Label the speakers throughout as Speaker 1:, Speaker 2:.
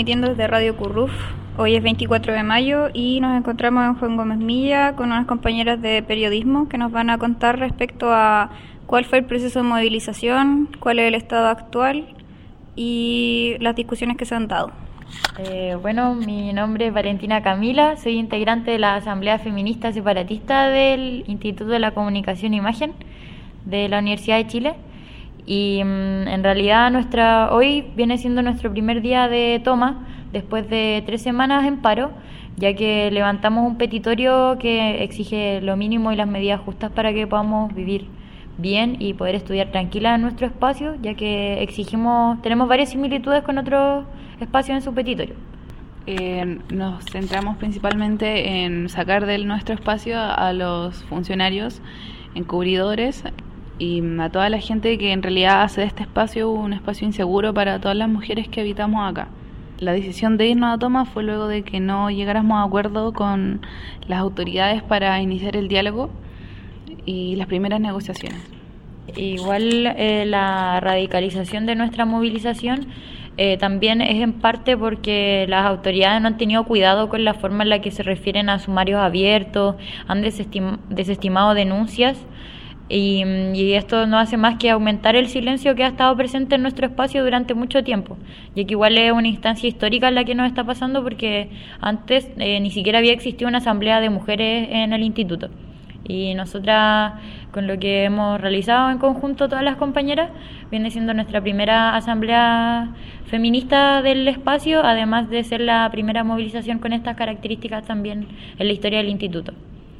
Speaker 1: transmitiendo desde Radio Curruf. Hoy es 24 de mayo y nos encontramos en Juan Gómez Milla con unas compañeras de periodismo que nos van a contar respecto a cuál fue el proceso de movilización, cuál es el estado actual y las discusiones que se han dado.
Speaker 2: Bueno, mi nombre es Valentina Camila, soy integrante de la Asamblea Feminista Separatista del Instituto de la Comunicación e Imagen de la Universidad de Chile. Y en realidad hoy viene siendo nuestro primer día de toma después de 3 semanas en paro, ya que levantamos un petitorio que exige lo mínimo y las medidas justas para que podamos vivir bien y poder estudiar tranquila en nuestro espacio, ya que tenemos varias similitudes con otros espacios en su petitorio.
Speaker 3: Nos centramos principalmente en sacar de nuestro espacio a los funcionarios encubridores y a toda la gente que en realidad hace de este espacio un espacio inseguro para todas las mujeres que habitamos acá. La decisión de irnos a toma fue luego de que no llegáramos a acuerdo con las autoridades para iniciar el diálogo y las primeras negociaciones.
Speaker 2: Igual la radicalización de nuestra movilización también es en parte porque las autoridades no han tenido cuidado con la forma en la que se refieren a sumarios abiertos, han desestimado denuncias. Y esto no hace más que aumentar el silencio que ha estado presente en nuestro espacio durante mucho tiempo, ya que igual es una instancia histórica en la que nos está pasando porque antes ni siquiera había existido una asamblea de mujeres en el instituto. Y nosotras, con lo que hemos realizado en conjunto todas las compañeras, viene siendo nuestra primera asamblea feminista del espacio, además de ser la primera movilización con estas características también en la historia del instituto.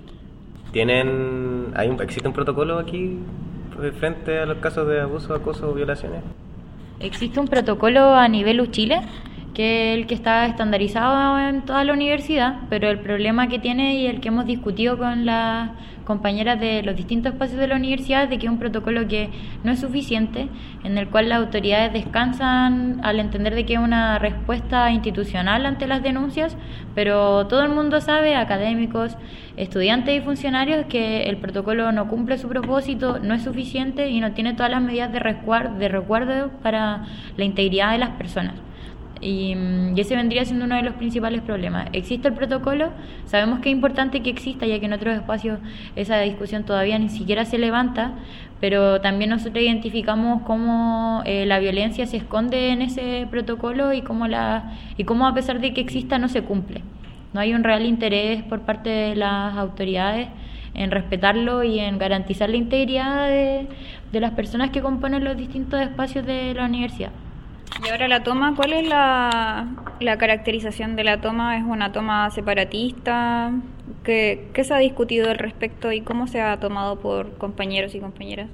Speaker 4: ¿Existe un protocolo aquí frente a los casos de abuso, acoso o violaciones?
Speaker 2: Existe un protocolo a nivel Chile, que es el que está estandarizado en toda la universidad, pero el problema que tiene y el que hemos discutido con las compañeras de los distintos espacios de la universidad es de que es un protocolo que no es suficiente, en el cual las autoridades descansan al entender de que es una respuesta institucional ante las denuncias, pero todo el mundo sabe, académicos, estudiantes y funcionarios, que el protocolo no cumple su propósito, no es suficiente y no tiene todas las medidas de resguardo para la integridad de las personas. Y ese vendría siendo uno de los principales problemas. Existe el protocolo, sabemos que es importante que exista, ya que en otros espacios esa discusión todavía ni siquiera se levanta, pero también nosotros identificamos cómo la violencia se esconde en ese protocolo y cómo a pesar de que exista no se cumple. No hay un real interés por parte de las autoridades en respetarlo y en garantizar la integridad de las personas que componen los distintos espacios de la universidad.
Speaker 1: Y ahora la toma, ¿cuál es la caracterización de la toma? ¿Es una toma separatista? ¿Qué se ha discutido al respecto y cómo se ha tomado por compañeros y compañeras?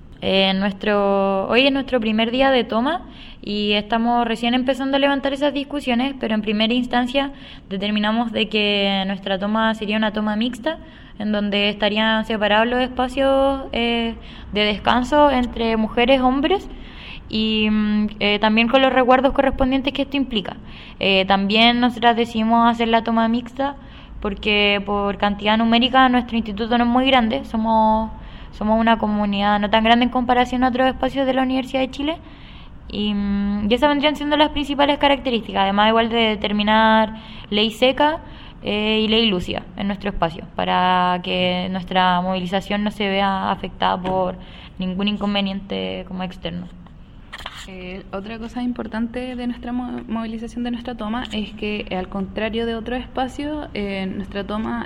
Speaker 2: Hoy es nuestro primer día de toma y estamos recién empezando a levantar esas discusiones, pero en primera instancia determinamos de que nuestra toma sería una toma mixta, en donde estarían separados los espacios de descanso entre mujeres y hombres, y también con los resguardos correspondientes que esto implica. También nosotras decidimos hacer la toma mixta porque por cantidad numérica nuestro instituto no es muy grande, somos una comunidad no tan grande en comparación a otros espacios de la Universidad de Chile, y esas vendrían siendo las principales características, además igual de determinar ley seca y ley lúcida en nuestro espacio, para que nuestra movilización no se vea afectada por ningún inconveniente como externo.
Speaker 3: Otra cosa importante de nuestra movilización, de nuestra toma, es que al contrario de otros espacios, nuestra toma,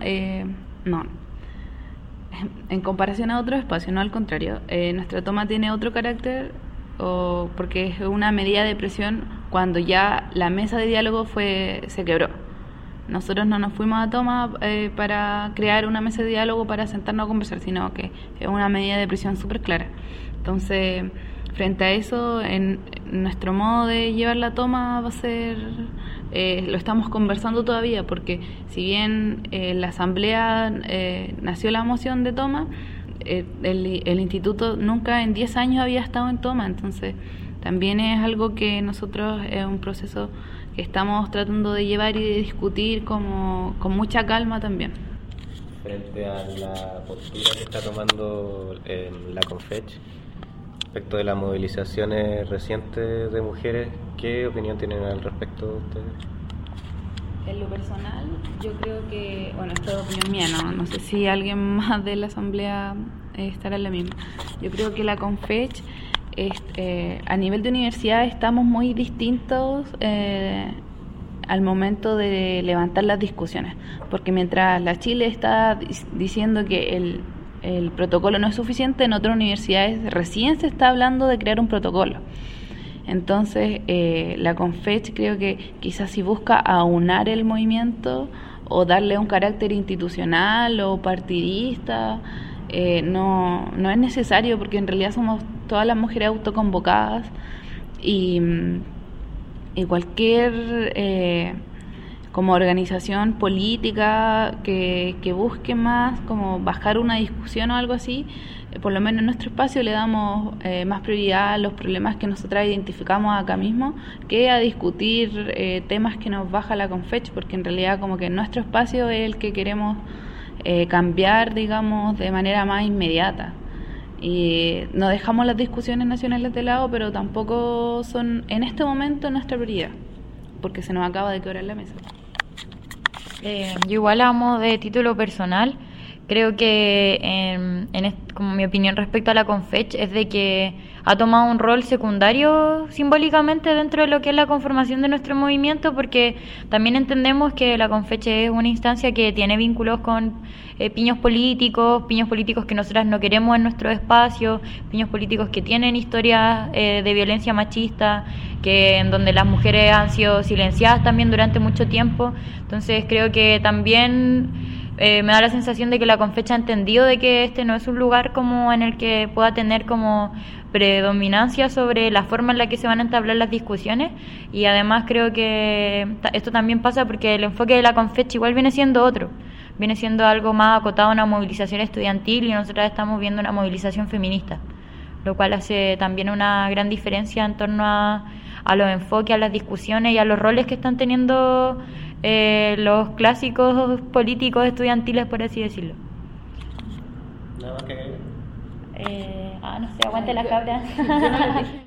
Speaker 3: en comparación a otros espacios, no al contrario, nuestra toma tiene otro carácter, porque es una medida de presión cuando ya la mesa de diálogo se quebró. Nosotros no nos fuimos a toma para crear una mesa de diálogo para sentarnos a conversar, sino que es una medida de presión súper clara. Entonces, frente a eso, en nuestro modo de llevar la toma va a ser, lo estamos conversando todavía, porque si bien la asamblea nació la moción de toma, el instituto nunca en 10 años había estado en toma, entonces también es algo que nosotros, es un proceso que estamos tratando de llevar y de discutir con mucha calma también.
Speaker 4: Frente a la postura que está tomando la Confech, respecto de las movilizaciones recientes de mujeres, ¿qué opinión tienen al respecto ustedes?
Speaker 3: En lo personal, yo creo que, bueno, esto es opinión mía, no sé si alguien más de la asamblea estará en la misma. Yo creo que la Confech, a nivel de universidad, estamos muy distintos al momento de levantar las discusiones, porque mientras la Chile está diciendo que el protocolo no es suficiente, en otras universidades recién se está hablando de crear un protocolo. Entonces, la Confech creo que quizás si busca aunar el movimiento o darle un carácter institucional o partidista, no es necesario, porque en realidad somos todas las mujeres autoconvocadas y cualquier como organización política que busque más como bajar una discusión o algo así, por lo menos en nuestro espacio le damos más prioridad a los problemas que nosotras identificamos acá mismo que a discutir temas que nos baja la Confech, porque en realidad como que nuestro espacio es el que queremos cambiar, digamos, de manera más inmediata. Y no dejamos las discusiones nacionales de lado, pero tampoco son en este momento nuestra prioridad, porque se nos acaba de quebrar la mesa.
Speaker 2: Yo igual amo de título personal. Creo que como mi opinión respecto a la Confech es de que ha tomado un rol secundario simbólicamente dentro de lo que es la conformación de nuestro movimiento, porque también entendemos que la Confech es una instancia que tiene vínculos con piños políticos que nosotras no queremos en nuestro espacio, piños políticos que tienen historias de violencia machista, que en donde las mujeres han sido silenciadas también durante mucho tiempo. Entonces creo que también me da la sensación de que la Confech ha entendido de que este no es un lugar como en el que pueda tener como predominancia sobre la forma en la que se van a entablar las discusiones, y además creo que esto también pasa porque el enfoque de la Confech igual viene siendo otro, viene siendo algo más acotado a una movilización estudiantil, y nosotros estamos viendo una movilización feminista, lo cual hace también una gran diferencia en torno a los enfoques, a las discusiones y a los roles que están teniendo los clásicos políticos estudiantiles, por así decirlo.
Speaker 4: Nada más que
Speaker 2: no sé, aguante la cabra.